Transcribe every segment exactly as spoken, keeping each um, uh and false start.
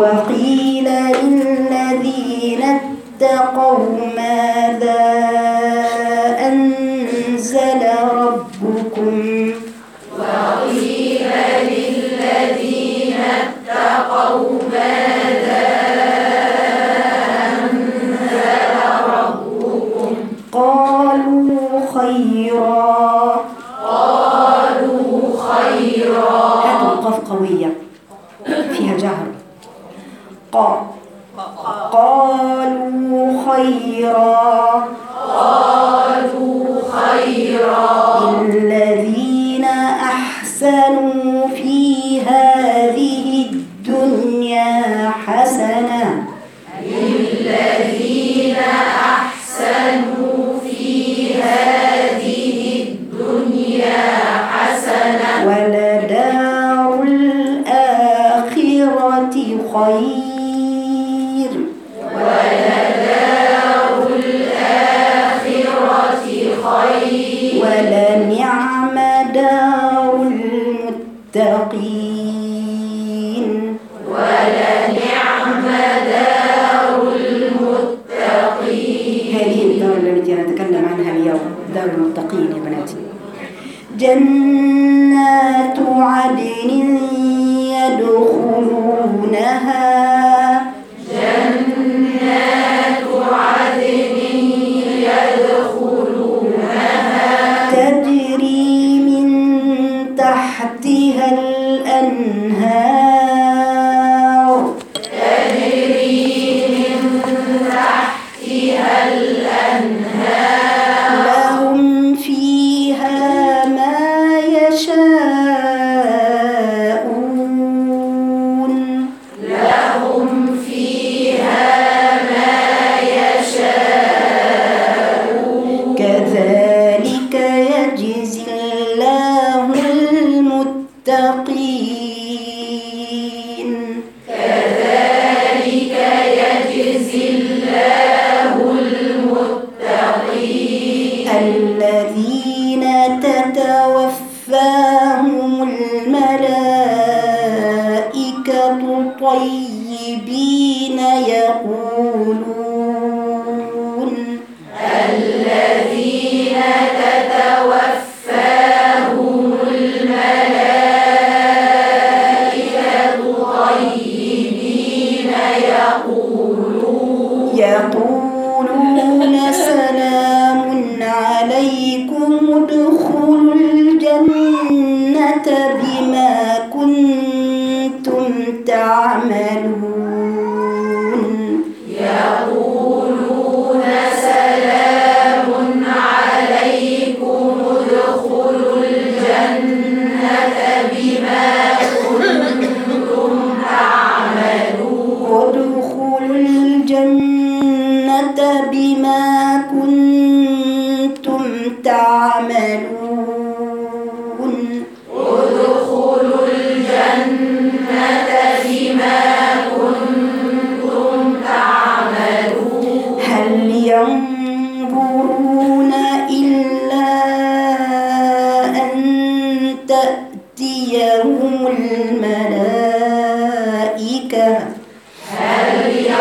وقيل للذين اتقوا ماذا أنزل ربكم وقيل للذين اتقوا ماذا أنزل ربكم قالوا خيرا قالوا خيرا. هاتوا القاف قوية فيها جهر. قا قالوا خيرا قالوا خيرا. للذين أحسنوا في هذه الدنيا حسنة للذين أحسنوا في هذه الدنيا حسنة ولدار الآخرة خير ولدار الآخرة خير ولنعم دار المتقين. ولنعم دار المتقين. هذه الدار التي نتكلم عنها اليوم، دار المتقين يا بناتي. جنات عدن يدخلونها جنات عدن يدخلونها تجري من تحتها الأنهار تجري من تحتها الأنهار لهم فيها ما يشاءون لهم فيها ما يشاءون كذلك يجزي الله المتقين. كذلك يجزي الله المتقين. الذين تتوفاهم الملائكة طيبين يقولون الذين تتوفاهم الملائكة طيبين يقولون يقولون سلام عليكم ادخلوا الجنة بما كنتم تعملون. يقولون سلام عليكم ادخلوا الجنة بما كنتم تعملون. ادخلوا الجنة بما كنتم تعملون. ادخلوا الجنة بما كنتم تعملون. هل ينظرون إلا أن تأتيهم الملائكة هل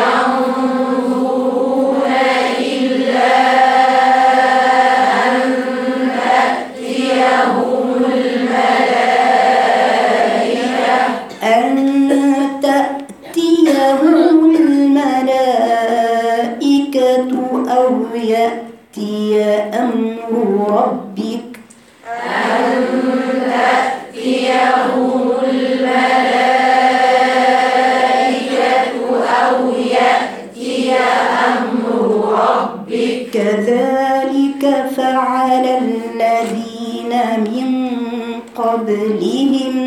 ينظرون إلا أن تأتيهم الملائكة أن تأتيهم الملائكة أو يأتي أمر ربك أن تأتيهم الملائكة أو يأتي أمر ربك. كذلك فعل الذين من قبلهم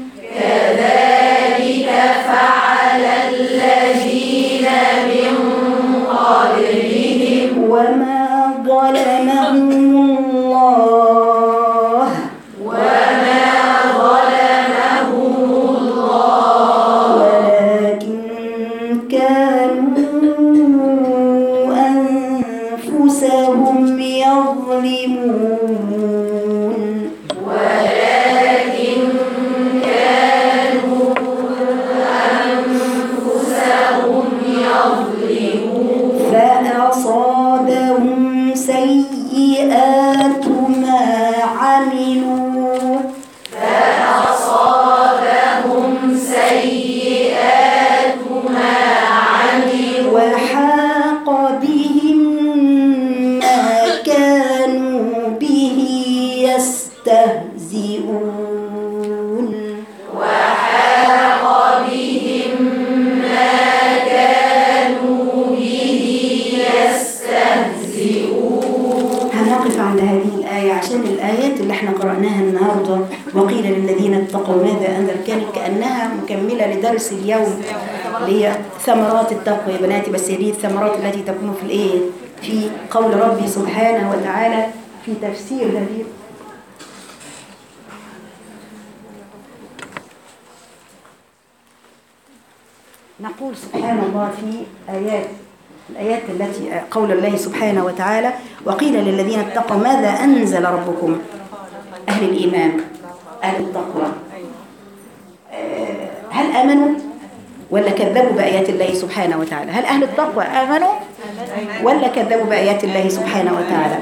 كذلك فعل الذين من قبلهم وما ظلمهم الله وما ظلمهم الله ولكن كانوا أنفسهم يظلمون. ولكن كانوا أنفسهم آه عشان الآيات اللي احنا قرأناها النهاردة، وقيل للذين اتقوا ماذا أنذر، كانت كأنها مكملة لدرس اليوم اللي هي ثمرات التقوى يا بناتي. بس هذه الثمرات التي تكون في الإيه؟ في قول ربي سبحانه وتعالى في تفسير هذه. نقول سبحان الله في آيات الآيات التي قول الله سبحانه وتعالى وقيل للذين اتقوا ماذا أنزل ربكم، أهل الإيمان أهل التقوى هل آمنوا ولا كذبوا بآيات الله سبحانه وتعالى؟ هل أهل التقوى آمنوا ولا كذبوا بآيات الله سبحانه وتعالى؟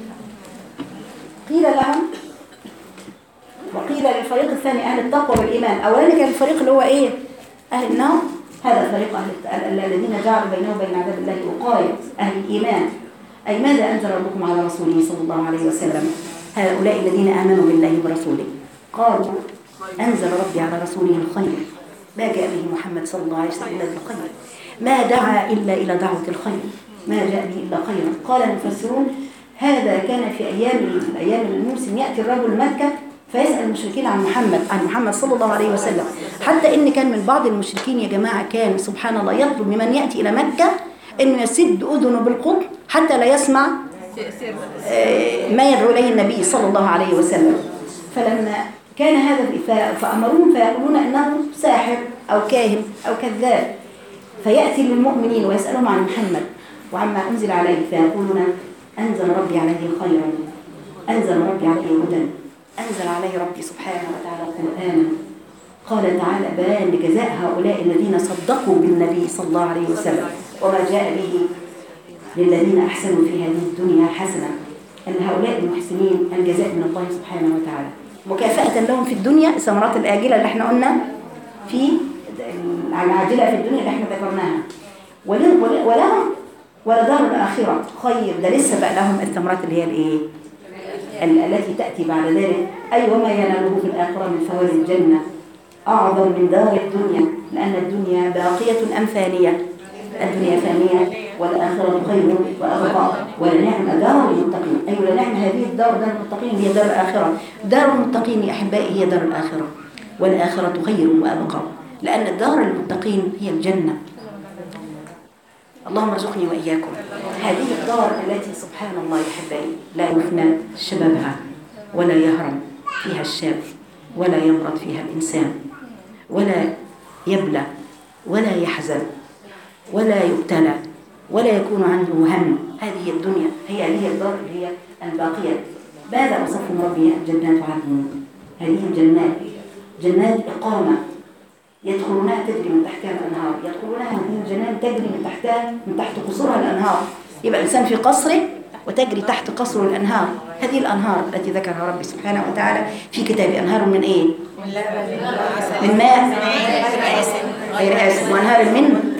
قيل لهم وقيل للفريق الثاني أهل التقوى والإيمان. أولا كان الفريق اللي هو إيه؟ أهل النار، هذا فريق أهل الذين جعلوا بينهم وبين عذاب الله وقاية، أهل الإيمان. أي ماذا أنزل ربكم على رسوله صلى الله عليه وسلم؟ هؤلاء الذين آمنوا بالله ورسوله قالوا أنزل ربي على رسوله الخير، ما جاء به محمد صلى الله عليه وسلم إلا بالخير، ما دعا إلا إلى دعوة الخير، ما جاء به إلا خيرا. قال المفسرون هذا كان في أيام أيام الموسم، يأتي الرجل مكة فيسأل المشركين عن محمد عن محمد صلى الله عليه وسلم، حتى إن كان من بعض المشركين يا جماعة كان سبحان الله يطلب ممن يأتي إلى مكة إنه يسد أذنه بالقطن حتى لا يسمع ما يدعو إليه النبي صلى الله عليه وسلم. فلما كان هذا فأمروهم فيقولون إنه ساحر أو كاهن أو كذاب، فيأتي للمؤمنين ويسألهم عن محمد وعما أنزل عليه فيقولون أنزل ربي عليه خيرا، أنزل ربي عليه هدى، أنزل عليه ربي سبحانه وتعالى القرآن. قال تعالى بيان لجزاء هؤلاء الذين صدقوا بالنبي صلى الله عليه وسلم وما جاء به للذين أحسنوا في هذه الدنيا حسنة، أن هؤلاء المحسنين الجزاء من الله سبحانه وتعالى مكافأة لهم في الدنيا، الثمرات الآجلة اللي احنا قلنا في العاجلة في الدنيا اللي احنا ذكرناها، ولهم ولدار الآخرة خير، ده لسه بقى لهم الثمرات اللي هي الايه التي تأتي بعد ذلك. أي وما يناله في الآخرة من ثواب الجنة أعظم من دار الدنيا، لأن الدنيا باقية أم فانية؟ الدنيا فانية والآخرة خير وأبقى، ولنعم دار المتقين. أي ولنعم هذه الدار دار المتقين هي دار الآخرة. دار المتقين يا أحبائي هي دار الآخرة، والآخرة خير وأبقى، لأن دار المتقين هي الجنة. اللهم ارزقني وإياكم هذه الدار التي سبحان الله يا أحبائي لا يفنى شبابها ولا يهرم فيها الشاب ولا يمرض فيها الإنسان ولا يبلى ولا يحزن ولا يبتلى ولا يكون عنده هم. هذه الدنيا هي هذه الدار اللي هي الباقية. ماذا وصفهم ربي؟ جنات عدن، هذه الجنات جنات إقامة يدخلونها تجري من تحتها الأنهار، يدخلونها هذه الجنات تجري من تحتها من تحت قصورها الأنهار. يبقى الإنسان في قصره وتجري تحت قصره الأنهار. هذه الأنهار التي ذكرها ربي سبحانه وتعالى في كتاب أنهار من إيه؟ من ماء غير آسن، وأنهار من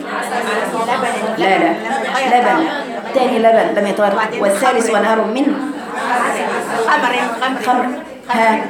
لا لا لبن، تاني لبن لم يتغير، والثالث وأنهار من خمر خمر ها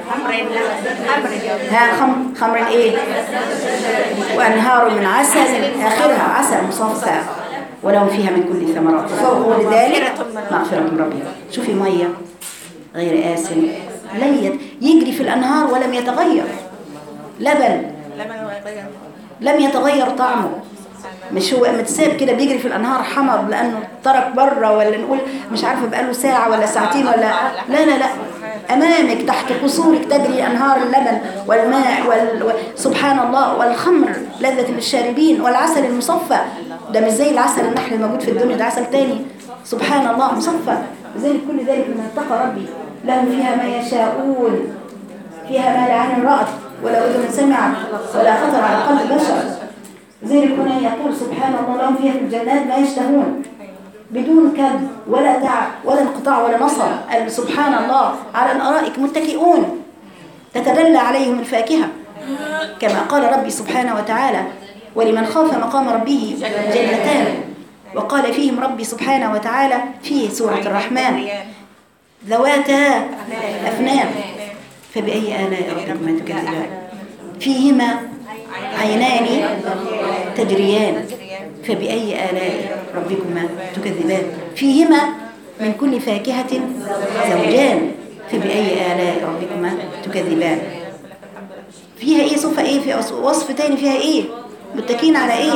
ها خمر خمر ايه، وأنهار من عسل آخرها عسل مصفى ولهم فيها من كل الثمرات وفوق ذلك مغفرة من ربهم. شوفي مية غير آسن لم يجري في الأنهار ولم يتغير، لبن لم يتغير طعمه، مش هو متساب كده بيجري في الأنهار حمض لأنه ترك بره، ولا نقول مش عارفة بقاله ساعة ولا ساعتين ولا لا لا لا، أمامك تحت قصورك تجري أنهار اللبن والماء وال... سبحان الله، والخمر لذة للشاربين، والعسل المصفى، ده مش زي العسل النحل الموجود في الدنيا، ده عسل تاني سبحان الله مصفى. لذلك كل ذلك من اتقى ربي لهم فيها ما يشاءون، فيها ما لا عين رأت ولا أذن سمعت ولا خطر على قلب بشر. ذلك هنا يقول سبحان الله لهم فيها في الجنات ما يشتهون بدون كد ولا تعب ولا انقطاع ولا نصر. سبحان الله على الأرائك متكئون تتدلى عليهم الفاكهة، كما قال ربي سبحانه وتعالى ولمن خاف مقام ربه جنتان، وقال فيهم ربي سبحانه وتعالى في سورة الرحمن ذواتا أفنان فبأي آلاء ربكما تكذبان فيهما عينان تجريان فبأي آلاء ربكما تكذبان فيهما من كل فاكهة زوجان فبأي آلاء ربكما تكذبان. فيها ايه؟ صفة ايه؟ في وصف تاني فيها ايه؟ متكين على ايه؟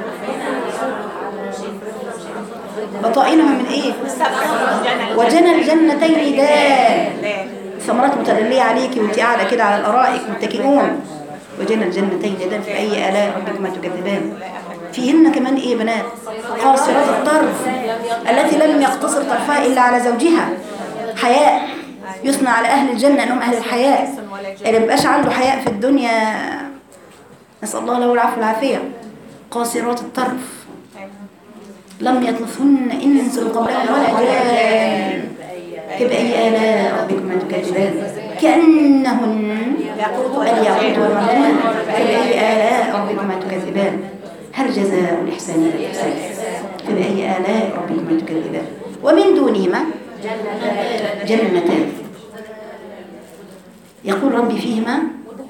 بطائنها من ايه؟ وجنى الجنتين دان، ثمرات متدلية عليكي وانت قاعدة كده على الأرائك متكئون. وجنى الجنتين دان فبأي آلاء ربكما تكذبان. فيهن كمان ايه بنات؟ قاصرات الطرف التي لم يقتصر طرفها إلا على زوجها. حياء يثنى على أهل الجنة أنهم أهل الحياء. اللي مبقاش عنده حياء في الدنيا نسأل الله له العفو والعافية. قاصرات الطرف لم يطلفهن إنس قبلهم ولا جان. فبأي آلاء ربكما تكذبان. كأنهن الياقوت والمرجان. فبأي آلاء ربكما تكذبان. هل جزاء الإحسان إلا الإحسان. فبأي آلاء ربكما تكذبان. ومن دونهما جنتان يقول ربي فيهما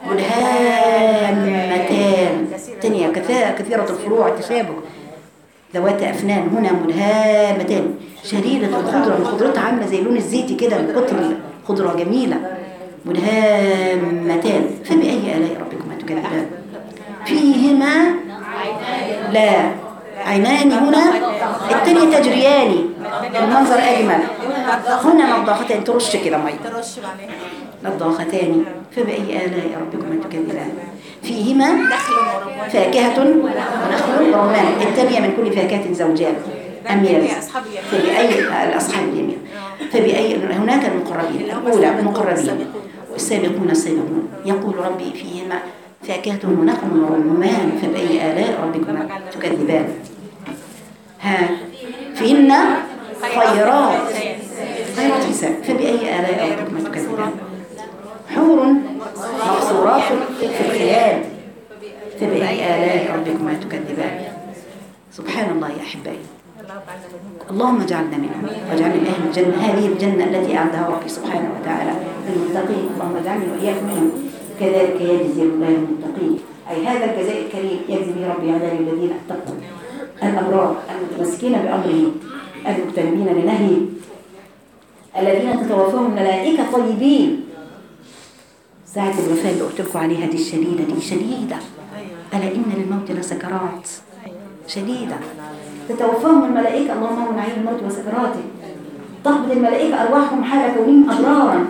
مدهامتان. تانية كثيرة الفروع التشابه. ذوات أفنان. هنا مدهامتان شديدة الخضرة، خضرتها عاملة زي لون الزيتي كده من كتر خضرة جميلة. مدهامتان. فبأي آلاء ربكما تكذبان. فيهما لا عينان. هنا التانية تجريان. المنظر أجمل. هنا نضاختان ترش كده مية نضاختان. فبأي آلاء ربكما تكذبان. فيهما فاكهة ونخل ورمان. الثانية من كل فاكهة زوجان أمياز. فبأي الأصحاب اليمين. فبأي هناك المقربين. الأولى المقربين والسابقون السابقون. يقول ربي فيهما فاكهة ونخل ورمان. فبأي آلاء ربكما تكذبان. ها فيهن خيرات خيرات حساب. فبأي آلاء ربكما تكذبان. حور مقصورات في الخيال. فبأي آلاء ربكما تكذبان. سبحان الله يا أحبائي. اللهم اجعلنا منهم واجعلنا من أهل الجنة. هذه الجنة التي أعدها ربي سبحانه وتعالى للمتقين. اللهم اجعلني وإياكم منهم. كذلك يجزي الله المتقين. أي هذا الجزاء الكريم يجزي به ربي عباده الذين اتقوا الأبرار المتمسكين بأمره المجتنبين لنهيه الذين تتوفاهم الملائكة طيبين. ساعة الوفاة اللي قلت لكم عليها دي الشديدة دي شديدة. ألا إن للموت لسكرات شديدة تتوفاهم الملائكة. اللهم هون عليهم الموت وسكراته. تقبض الملائكة أرواحهم حال كونهم أبرارا.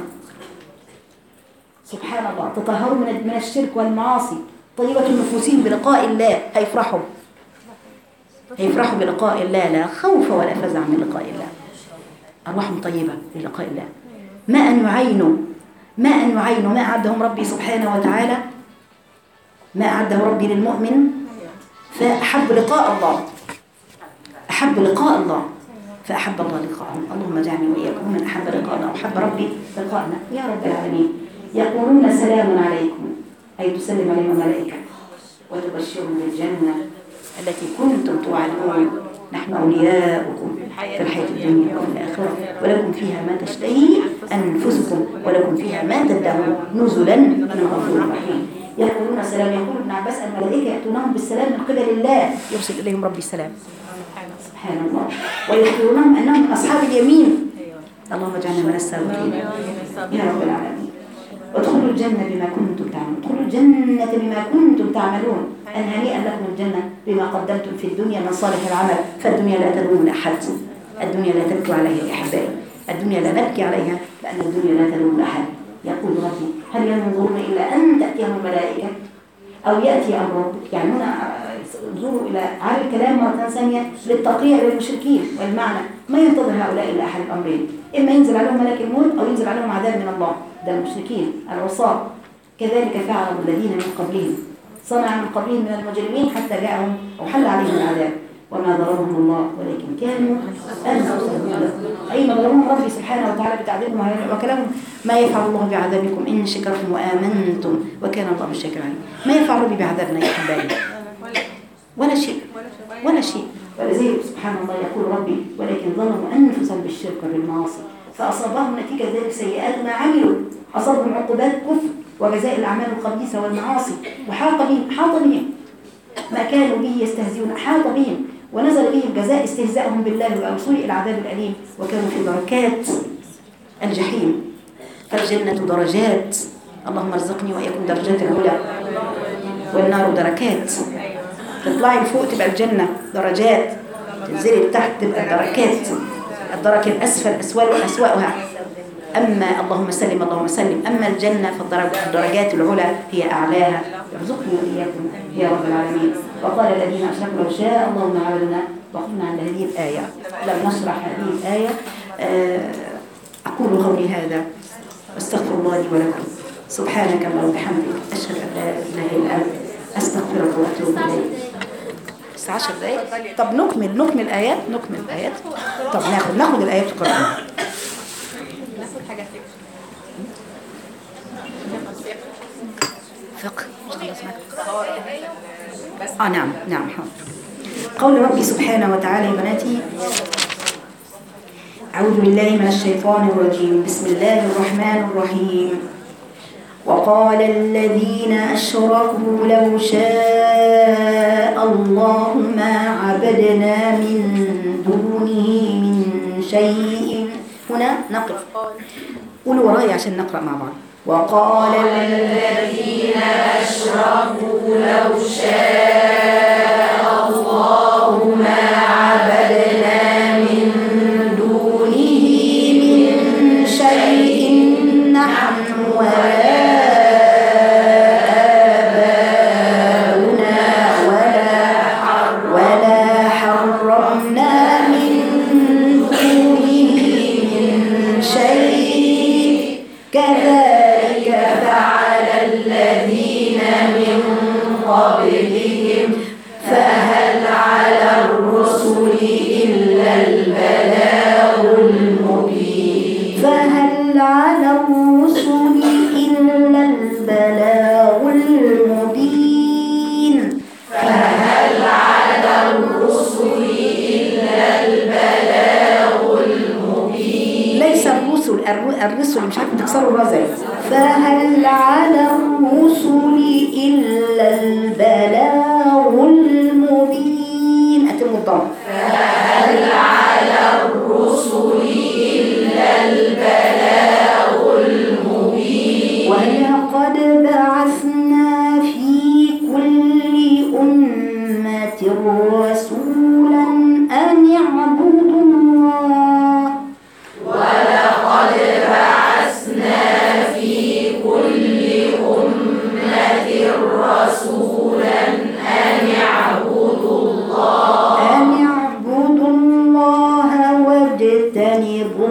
سبحان الله. تطهروا من الشرك والمعاصي. طيبة نفوسهم بلقاء الله. هيفرحوا هيفرحوا بلقاء الله. لا خوف ولا فزع من لقاء الله. أرواحهم طيبة بلقاء الله. ما أن يعينوا ما أن يعينوا ما أعدهم ربي سبحانه وتعالى. ما أعده ربي للمؤمن. فأحب لقاء الله أحب لقاء الله فأحب الله لقاءهم. اللهم اجعلني وإياكم من أحب لقاء الله وأحب ربي لقاءنا يا رب العالمين. يقولون سلام عليكم أي تسلم عليهم الملائكة وتبشرهم بالجنة التي كنتم توعدون. نحن أولياؤكم في الحياة الدنيا وفي الآخرة ولكم فيها ما تشتهي أنفسكم ولكم فيها ما تدعون نزلا من غفور رحيم. يقولون السلام. يقول ابن عباس الملائكة يأتونهم بالسلام من قبل الله. يرسل إليهم ربي السلام. سبحان الله. ويخبرونهم أنهم أصحاب اليمين. اللهم اجعلنا من السابقين يا رب العالمين. وادخلوا الجنة بما كنتم تعملون. ادخلوا الجنة بما كنتم تعملون. أن هنيئا لكم الجنة بما قدمتم في الدنيا من صالح العمل. فالدنيا لا تدوم لأحد. الدنيا لا تبكي عليها يا أحبائي. الدنيا لا نبكي عليها لأن الدنيا لا تدوم لأحد. يقول ربي هل ينظرون إلا أن تأتيهم الملائكة أو يأتي أمر ربك. يعني هنا انظروا إلى على الكلام مرة ثانية للتقريع للمشركين. والمعنى ما ينتظر هؤلاء إلا أحد الأمرين. إما ينزل عليهم ملك الموت أو ينزل عليهم عذاب من الله. ده المشركين العصاة. كذلك فعل الذين من قبلهم. صنع من قبلهم من المجرمين حتى جاءهم أو حل عليهم العذاب. وما ضررهم الله ولكن كانوا أنفسهم يظلمون. أي ما ضررهم ربي سبحانه وتعالى بتعذيبهم وكلامهم. ما يفعل الله بعذابكم إن شكرتم وآمنتم وكان الله شاكرا عليم. ما يفعل ربي بعذابنا يا حبايبي ولا شيء ولا شيء. ولذلك سبحان الله يقول ربي ولكن ظلموا أنفسهم بالشرك والمعاصي فأصابهم نتيجة ذلك سيئات ما عملوا. أصابهم عقوبات كفر وجزاء الأعمال الخبيثة والمعاصي. وحاق بهم حاط بهم ما كانوا به يستهزئون. حاط بهم ونزل بهم جزاء استهزائهم بالله وسوء العذاب الأليم وكانوا في دركات الجحيم. فالجنة درجات، اللهم ارزقني وإياكم درجات العلا، والنار دركات. تطلعي لفوق تبقى الجنة درجات، تنزلي لتحت تبقى الدركات، الدرك الأسفل أسوأ أسوأها. أما اللهم سلم اللهم سلم، أما الجنة فالدرجات العلا هي أعلاها. يرزقني وإياكم يا رب العالمين. وقال الذين أشركوا لو شاء الله ما عبدنا. وقفنا عند هذه الآية، لم نشرح هذه الآية. أقول قولي هذا واستغفر الله لي ولكم. سبحانك اللهم وبحمدك، أشهد أن لا إله إلا أنت، أستغفرك وأتوب إليك. بس عشر دقايق. طب نكمل نكمل الآيات نكمل الآيات. طب ناخد ناخد الآيات في القرآن. فقه. آه نعم نعم حاضر. قول ربي سبحانه وتعالى يا بناتي: أعوذ بالله من الشيطان الرجيم، بسم الله الرحمن الرحيم. وقال الذين أشركوا لو شاء الله ما عبدنا من دونه من شيء. هنا نقف، قولوا وراي عشان نقرأ مع بعض. وقال الذين أشركوا لو شاء الله ما عبدنا من دونه من شيء نحن ولا آباؤنا ولا ولا حرمنا من دونه من شيء كذلك فعل الذين من قبلهم فهل على الرسل إلا البلاغ المبين فهل على الرسل إلا البلاغ المبين فهل على الرسل إلا البلاغ المبين. ليس الرسل الرسل مش عارفه تكسروا الرزق. فهل على الرسل إلا البلاغ المبين. أتم الضم. فهل على الرسل إلا البلاغ المبين. ولقد بعثنا في كل أمة رسولا أن اعبدوا الله. ولقد بعثنا في كل أمة رسولا أن اعبدوا الله أن اعبدوا الله واجتنبوا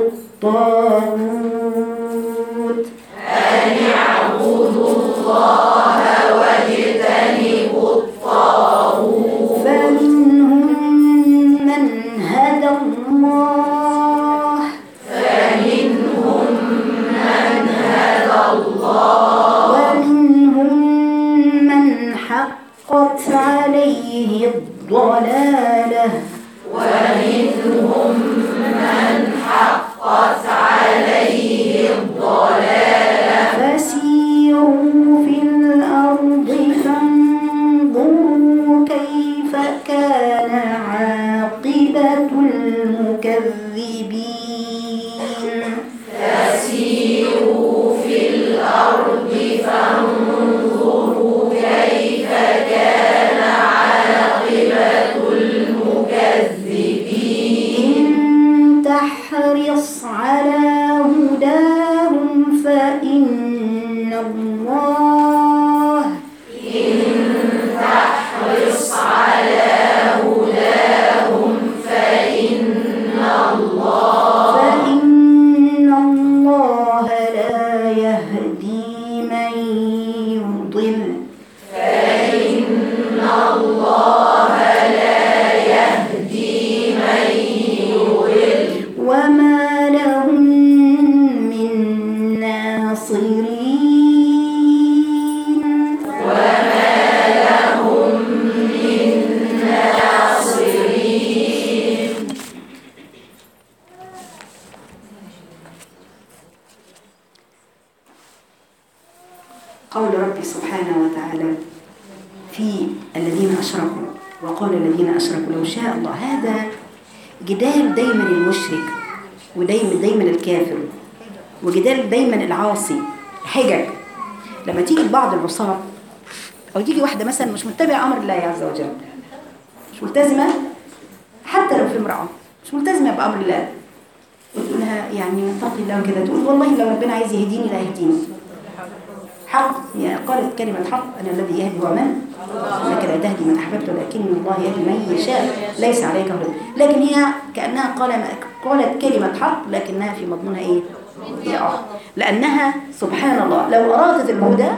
الطاغوت أن اعبدوا الله واجتنبوا الطاغوت. فمنهم من هدى الله فمنهم من هدى الله ومنهم من حقت عليه الضلالة ومنهم من حقت عليه الضلالة. فسيروا في الأرض فانظروا كيف كان عاقبة المكذبين. فسيروا في الأرض فانظروا كيف كان عاقبة المكذبين. إن تحرص على هداهم فإن الله إن تحرص على هداهم فإن الله فإن الله لا يهدي من يضل فإن الله لا يهدي من يضل وما لهم من ناصرين وما لهم من ناصرين. قول ربي سبحانه وتعالى في الذين أشركوا. وقال الذين أشركوا لو شاء الله. هذا جدال دايما المشرك ودايما دايما الكافر. وجدال دايما العاصي حجج. لما تيجي بعض العصاة أو تيجي واحدة مثلا مش متبعة أمر الله عز وجل، مش ملتزمة، حتى لو في امرأة مش ملتزمة بأمر الله، وتقول لها يعني اتقي الله وكده، تقول والله لو ربنا عايز يهديني لا يهديني. حق، يعني قالت كلمة حق: أنا الذي يهدي ومن إنك لا تهدي من أحببت ولكن الله يهدي من يشاء ليس عليك هدى. لكن هي كأنها قالت كلمة حق لكنها في مضمونها إيه؟ هي آه لأنها سبحان الله لو أرادت الهدى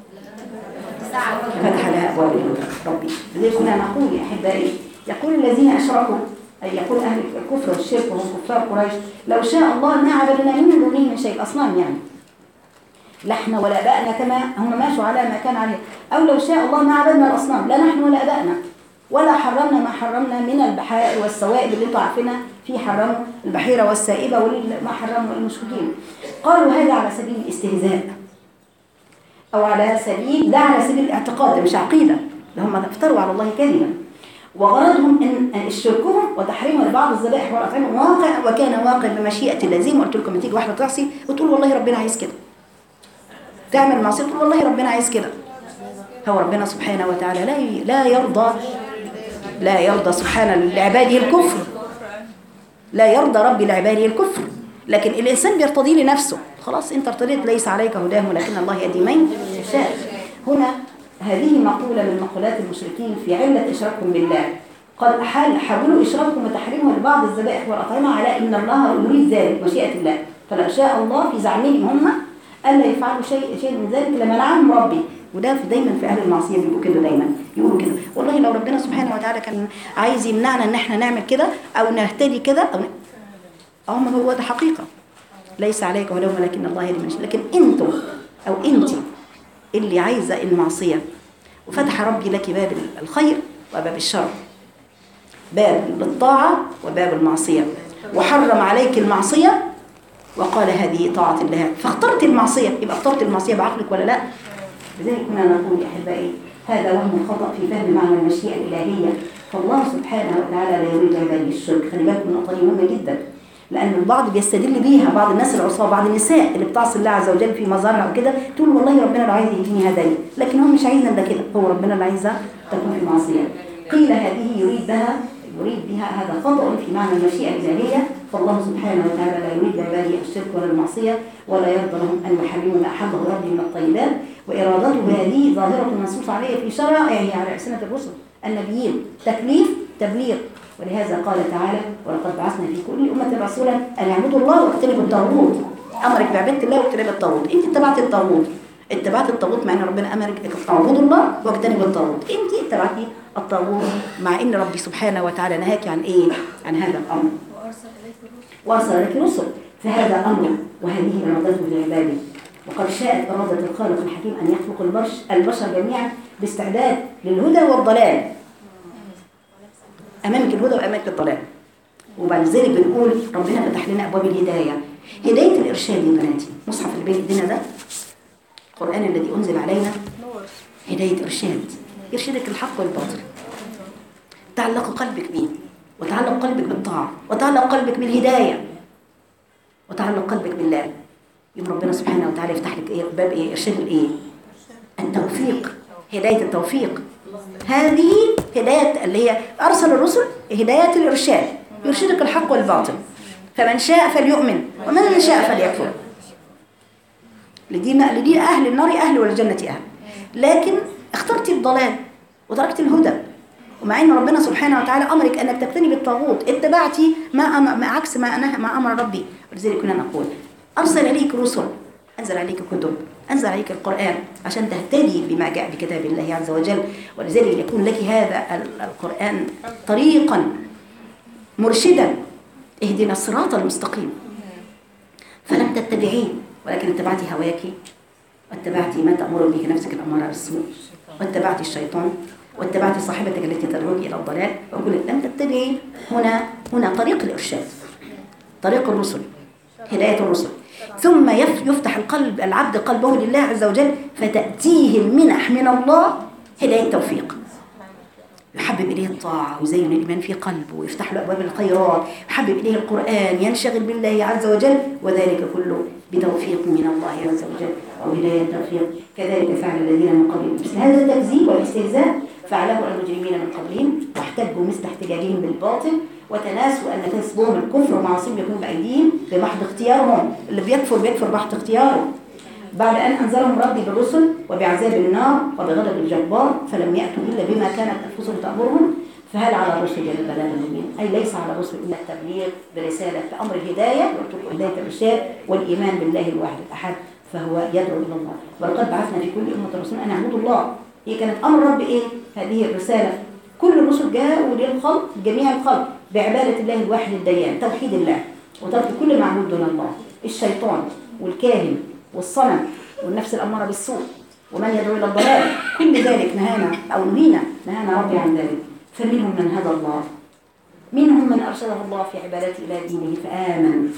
فتح لها أبواب الهدى. ربي لذلك كنا نقول يا أحبائي، يقول الذين أشركوا، أي يقول أهل الكفر والشرك وهم كفار قريش: لو شاء الله ما عبدنا من دونه من شيء. أصنام يعني، لا احنا ولا ابائنا كما هم ماشوا على ما كان عليه. او لو شاء الله ما عبدنا الاصنام، لا نحن ولا ابائنا، ولا حرمنا ما حرمنا من البحائر والسوائب اللي انتوا عارفينها، في حرموا البحيره والسائبه وما حرموا المشركين. قالوا هذا على سبيل الاستهزاء او على سبيل، ده على سبيل الاعتقاد مش عقيده، هم افتروا على الله كذبا. وغرضهم ان شركهم وتحريمهم لبعض الذبائح والاطعمه واقع، وكان واقع بمشيئه الله. زي ما قلت لكم، تيجي واحده تعصي وتقول والله ربنا عايز كده، تعمل معصيه تقول والله ربنا عايز كده. هو ربنا سبحانه وتعالى لا لا يرضى لا يرضى سبحانه لعباده الكفر، لا يرضى ربي لعباده الكفر، لكن الانسان بيرتضي لنفسه. خلاص انت ارتضيت، ليس عليك هداهم ولكن الله يهدي من يشاء. هنا هذه مقولة من مقولات المشركين في علة إشراكهم بالله. قد حاولوا إشراكهم وتحريمهم لبعض الذبائح والأطعمة على إن الله يريد ذلك مشيئة الله، فلو شاء الله في زعمهم هم ألا يفعلوا شيء شيء من ذلك لمنعهم ربي. وده في دايما في أهل المعصية بيقولوا كده، دايما يقولوا كده والله لو ربنا سبحانه وتعالى كان عايز يمنعنا إن احنا نعمل كده أو نهتدي كده أو أو ما هو ده حقيقة. ليس عليك هداهم ولكن الله يهدي من يشاء. لكن أنتم أو أنت اللي عايزة المعصية، وفتح ربي لك باب الخير وباب الشر، باب للطاعة وباب المعصية، وحرم عليك المعصية وقال هذه طاعة الله، فاخترت المعصية. يبقى اخترت المعصية بعقلك ولا لا؟ لذلك كنا نقول يا أحبائي هذا وهم خطأ في فهم معنى المشيئة الإلهية. فالله سبحانه وتعالى لا يريد عباده الشرك. خلي بالكم النقطة دي مهمة جدا، لأن البعض بيستدل بيها، بعض الناس العصاة، بعض النساء اللي بتعصي الله عز وجل في مظاهرها وكده، تقول والله ربنا لو عايز يهديني هداني، لكن هم مش عايزين ده كده، هو ربنا اللي عايزها تكون في معصية. قيل هذه يريد بها يريد بها هذا خطأ في معنى المشيئة الإلهية. فالله سبحانه وتعالى لا يريد عباده الشرك ولا المعصية، ولا يرضى لهم أن يحرموا ما أحبه ربي من الطيبات. وإرادته هذه ظاهرة منصوص عليها في شرائعه على ألسنة الرسل النبيين، تكليف تبليغ. ولهذا قال تعالى: ولقد بعثنا في كل أمة رسولا أن يعبدوا الله واجتنبوا الطاغوت. أمرك بعبادة الله واجتناب الطاغوت. أنت اتبعت الطاغوت، اتبعت الطاغوت مع أن ربنا أمرك اعبدوا الله واجتنبوا الطاغوت. أنت اتبعتي الطاغوت مع أن ربي سبحانه وتعالى نهاك عن إيه؟ عن هذا الأمر. وأرسل لك رسل، فهذا أمر وهذه إرادته لعباده. وقد شاءت إرادة الخالق الحكيم أن يخلق البشر جميعا باستعداد للهدى والضلال. أمامك الهدى وأمامك الضلال. وبعد ذلك بنقول ربنا فتح لنا أبواب الهداية. هداية الإرشاد يا بناتي، مصحف اللي بين ايدينا ده القرآن الذي أنزل علينا هداية إرشاد، يرشدك الحق والباطل، تعلق قلبك به، وتعلق قلبك بالطاعة، وتعلق قلبك بالهداية، وتعلق قلبك بالله. يوم ربنا سبحانه وتعالى يفتح لك إيه؟ باب إيه؟ إرشاد الإيه؟ التوفيق، هداية التوفيق. هذه هداية اللي هي أرسل الرسل، هداية الإرشاد، يرشدك الحق والباطل. فمن شاء فليؤمن ومن شاء فليكفر. لدي لدي أهل النار أهل والجنة أهل. لكن اخترت الضلال وتركت الهدى، ومع أن ربنا سبحانه وتعالى أمرك أنك تجتنب الطاغوت، اتبعتي ما, أم... ما عكس ما, أنا... ما أمر ربي. ولذلك كنا نقول أرسل إليك رسل، أنزل عليك كتب، أنزل عليك القرآن عشان تهتدي بما جاء بكتاب الله عز وجل. ولذلك يكون لك هذا القرآن طريقا مرشدا، اهدنا الصراط المستقيم. فلم تتبعيه ولكن اتبعتي هواك، واتبعتي ما تأمر به نفسك الأمارة بالسوء، واتبعتي الشيطان، واتبعتي صاحبتك التي تدعوك إلى الضلال. وكل لم تتبعي. هنا هنا طريق الإرشاد، طريق الرسل، هداية الرسل. ثم يفتح القلب العبد قلبه لله عز وجل، فتأتيه المنح من الله، هداية التوفيق. يحبب إليه الطاعة ويزين الإيمان في قلبه ويفتح له أبواب الخيرات، يحبب إليه القرآن، ينشغل بالله عز وجل، وذلك كله بتوفيق من الله عز وجل وهداية توفيق. كذلك فعل الذين من قبلهم مثل هذا التكذيب والاستهزاء فعله المجرمين من قبلهم، واحتجوا مثل احتجاجهم بالباطل، وتناسوا أن كسبهم الكفر ومعاصيهم يكون بأيديهم بمحض اختيارهم. اللي بيكفر بيكفر بمحض اختياره بعد أن أنزلهم ربي بالرسل وبعذاب النار وبغضب الجبار، فلم يأتوا إلا بما كانت أنفسهم تأمرهم. فهل على الرسل إلا البلاغ المبين؟ أي ليس على الرسل إلا التبليغ برسالة أمر الهداية وهداية الإرشاد والإيمان بالله الواحد الأحد، فهو يدعو إلى الله. ولقد بعثنا في كل أمة رسولا أن اعبدوا الله. هي كانت أمر رب إيه؟ هذه الرسالة. كل الرسل جاءوا للخلق، جميع الخلق، بعبادة الله الواحد الديان، توحيد الله وترك كل معبود دون الله، الشيطان والكاهن والصنم والنفس الأمارة بالسوء ومن يدعو إلى الضلال، كل ذلك نهانا أو نهينا نهانا ربي عن ذلك. فمنهم من هدى الله، منهم من أرشده الله في عبادته إلى دينه فآمن،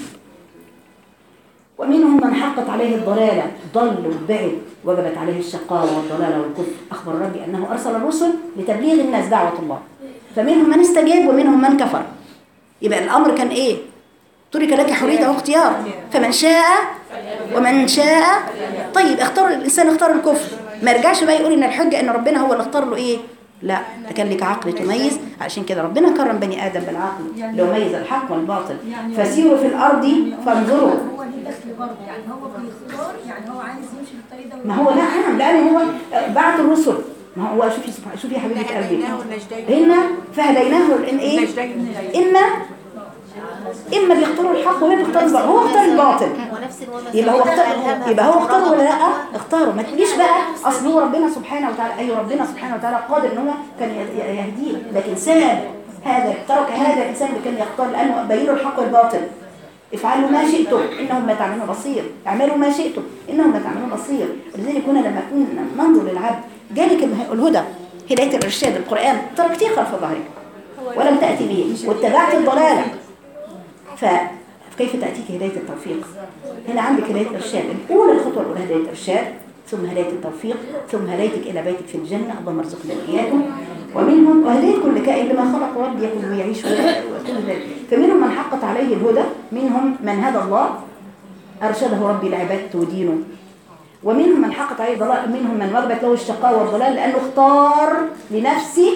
ومنهم من حقت عليه الضلالة ضل وبعد وجبت عليه الشقاوة والضلالة والكفر. أخبر ربي أنه أرسل الرسل لتبليغ الناس دعوة الله، فمنهم من استجاب ومنهم من كفر. يبقى الأمر كان إيه؟ ترك لك حرية واختيار، فمن شاء ومن شاء. طيب اختار الإنسان، اختار الكفر، ما يرجعش بقى يقول إن الحجة إن ربنا هو اللي اختار له إيه؟ لا، ده كان لك عقل تميز. عشان كده ربنا كرم بني آدم بالعقل لو ميز الحق والباطل. فسيروا في الأرض فانظروا. هو ليه دخل برضه، يعني هو بيختار، يعني هو عايز يمشي بالطريق ده. ما هو لا عام، لأن هو بعت الرسل. ما هو شوفي شوفي يا حبيبة قلبي، هنا فهديناه إن إيه؟ إما إما بيختاروا الحق وما بيختاروا الباطل. هو اختار الباطل، يبقى هو اختار، يبقى هو اختار ولا لا؟ اختاره. ما تقوليش بقى اصل هو ربنا سبحانه وتعالى، ايوه ربنا سبحانه وتعالى قادر ان هو كان يهديه، لكن ساب هذا، ترك هذا الانسان اللي كان يختار لانه بين له الحق والباطل. افعلوا ما شئتم انهم ما تعملون بصير، اعملوا ما شئتم انهم ما تعملون بصير. ولذلك هنا لما كنا ننظر للعبد جالك الهدى، هدايه الارشاد، القران، تركتيه خلف ظهرك ولم تاتي به واتبعت الضلاله، فكيف تأتيك هداية التوفيق؟ هنا عندك هداية الإرشاد، الأولى الخطوة الأولى هداية الإرشاد، ثم هداية التوفيق، ثم هدايتك إلى بيتك في الجنة، اللهم ارزقنا إياكم. ومنهم وهداية كل كائن لما خلق ربي يكون ويعيش وكل ذلك. فمنهم من حقت عليه الهدى، منهم من هدى الله أرشده ربي لعبادته ودينه، ومنهم من حقت عليه الضلال، منهم من وجبت له الشقاء والضلال لأنه اختار لنفسه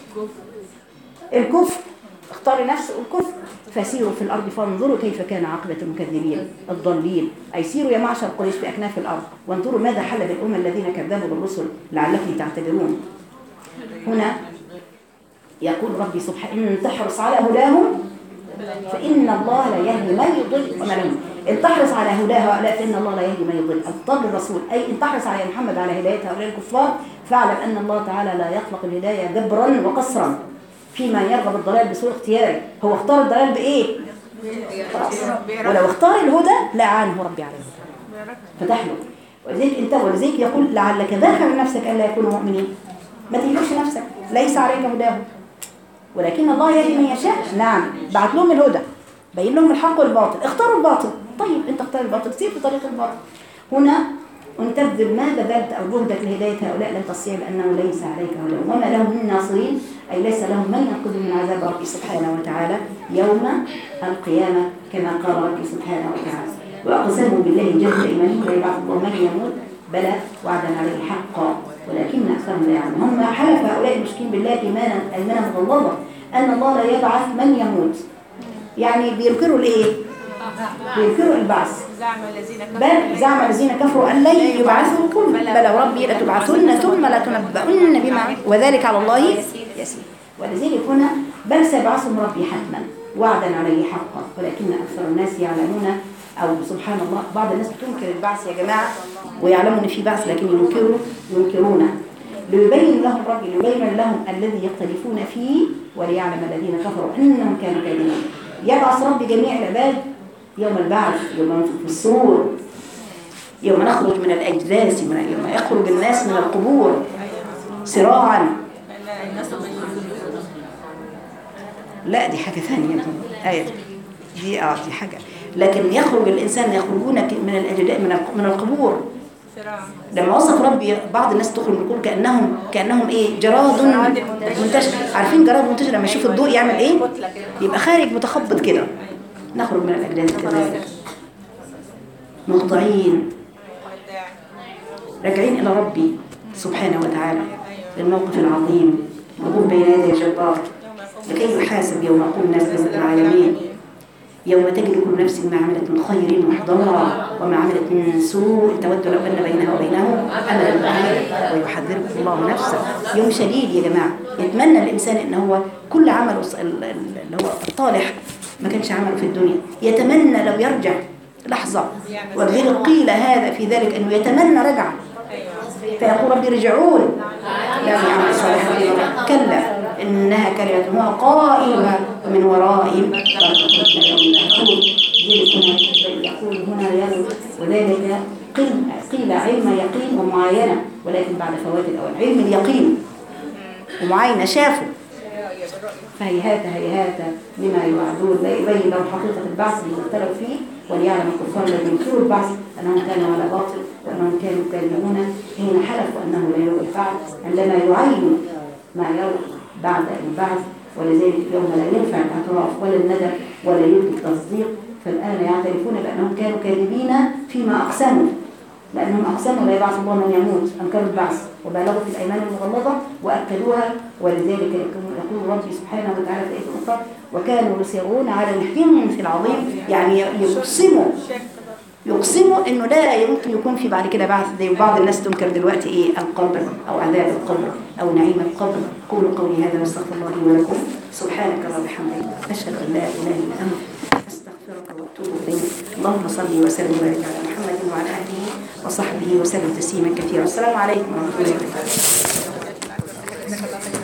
الكفر، اختار لنفسه الكفر. فسيروا في الأرض فانظروا كيف كان عاقبة المكذبين الضالين. أي سيروا يا معشر قريش في أكناف الأرض وانظروا ماذا حل بالأمم الذين كذبوا بالرسل لعلكم تعتبرون. هنا يقول ربي سبحانه إن تحرص على هداهم فإن الله لا يهدي من يضل وما لهم. إن تحرص على هداه هؤلاء فإن الله لا يهدي من يضل. الضل الرسول، أي إن تحرص على محمد على هداية هؤلاء الكفار فاعلم أن الله تعالى لا يخلق الهداية جبرا وقصرا فيما يرغب الضلال بسوء اختياره. هو اختار الضلال بإيه؟ خلاص. ولو اختار الهدى لا عنه ربي على الهدى فتح له. ولذلك انت ولذلك يقول لعلك باخر نفسك ألا يكونوا مؤمنين. ما تهلكش نفسك، ليس عليك هداهم ولكن الله يهدي من يشاء. نعم، بعت لهم الهدى، بين لهم الحق والباطل، اختاروا الباطل. طيب انت اختار الباطل، سير في طريق الباطل. هنا ان تبذل ما بذلت او جهدك لهدايه هؤلاء لن تستطيع لانه ليس عليك هداهم وما لهم من ناصرين، اي ليس لهم من ينقذ من عذاب ربي سبحانه وتعالى يوم القيامه كما قال ربي سبحانه وتعالى. واقسموا بالله جهد ايمانهم لا يبعث الله من يموت بلى وعدا عليه حقا ولكن اكثرهم لا يعلمون. هم حلف هؤلاء المشركين بالله ايمانا ايمانا مغلظه ان الله لا يبعث من يموت، يعني بينكروا الايه؟ بينكروا البعث. بل زعم الذين كفروا أن لن يبعثوا كل بل وربي لتبعثن ثم لتنبؤن بما وذلك على الله يسير. ولذلك هنا بل سيبعثهم ربي حتما وعدا عليه حقا ولكن أكثر الناس يعلمون. أو سبحان الله بعض الناس بتنكر البعث يا جماعة ويعلمون ان في بعث لكن ينكروا ينكرونه ليبين لهم ربي ليبين لهم الذي يختلفون فيه وليعلم الذين كفروا أنهم كانوا كاذبين. يبعث ربي جميع العباد يوم البعث، يوم ننفخ في الصور، يوم نخرج من الأجداث، يوم يخرج الناس من القبور سراعا. لا دي حاجة ثانية آية دي آه دي حاجة. لكن يخرج الإنسان يخرجون من الأجداث من من القبور لما وصف ربي بعض الناس تخرج من القبور كانهم كانهم ايه جراد منتشر. عارفين جراد منتشر لما يشوف الضوء يعمل ايه؟ يبقى خارج متخبط كده. نخرج من الاجداث كذلك مخضعين راجعين الى ربي سبحانه وتعالى للموقف العظيم الوقوف بين يدي الجبار لكي يحاسب يوم يقوم الناس برب العالمين. يوم تجد كل نفس ما عملت من خير محضرا وما عملت من سوء تود لو ان بينها وبينه املا بعيدا ويحذركم الله نفسه. يوم شديد يا جماعه. يتمنى الانسان ان هو كل عمله اللي هو الطالح ما كانش عمله في الدنيا، يتمنى لو يرجع لحظه. ولذلك قيل هذا في ذلك انه يتمنى رجعه فيقول ربي رجعون لا يعمل صالحا كلا إنها كلمة هو قائمة من ورائهم يقول هنا يقول وذلك قيل علم يقين ومعاينة ولكن بعد فوات الأوان. علم اليقين ومعاينة شافوا فهيهات هيهات لما يوعدون. لا يبين لهم حقيقة البعث اللي اختلفوا فيه وليعلم الكفار الذين ينكروا البعث أنهم كانوا على باطل وأنهم كانوا كاذبون حين حلفوا أنه لا يوم البعث عندما يعين ما يوم بعد البعث. ولذلك اليوم لا ينفع الاعتراف ولا الندم ولا يمكن التصديق. فالآن يعترفون بأنهم كانوا كاذبين فيما أقسموا لأنهم أقسموا لا يبعث الله من يموت أنكروا البعث وبالغوا في الأيمان المغلظة وأكدوها. ولذلك يقول ربي سبحانه وتعالى في آية أخرى وكانوا يصرون على الحنث العظيم يعني يقسموا يقسموا انه لا يمكن يكون في بعد كده بعث. زي بعض الناس تنكر دلوقتي ايه القبر او عذاب القبر او نعيم القبر. قولوا قولي هذا واستغفر الله لي ولكم سبحانك اللهم وبحمدك اشهد ان لا اله الا انت استغفرك واتوب اليك. اللهم صل وسلم وبارك على محمد وعلى اله وصحبه وسلم تسليما كثيرا. السلام عليكم ورحمه الله وبركاته.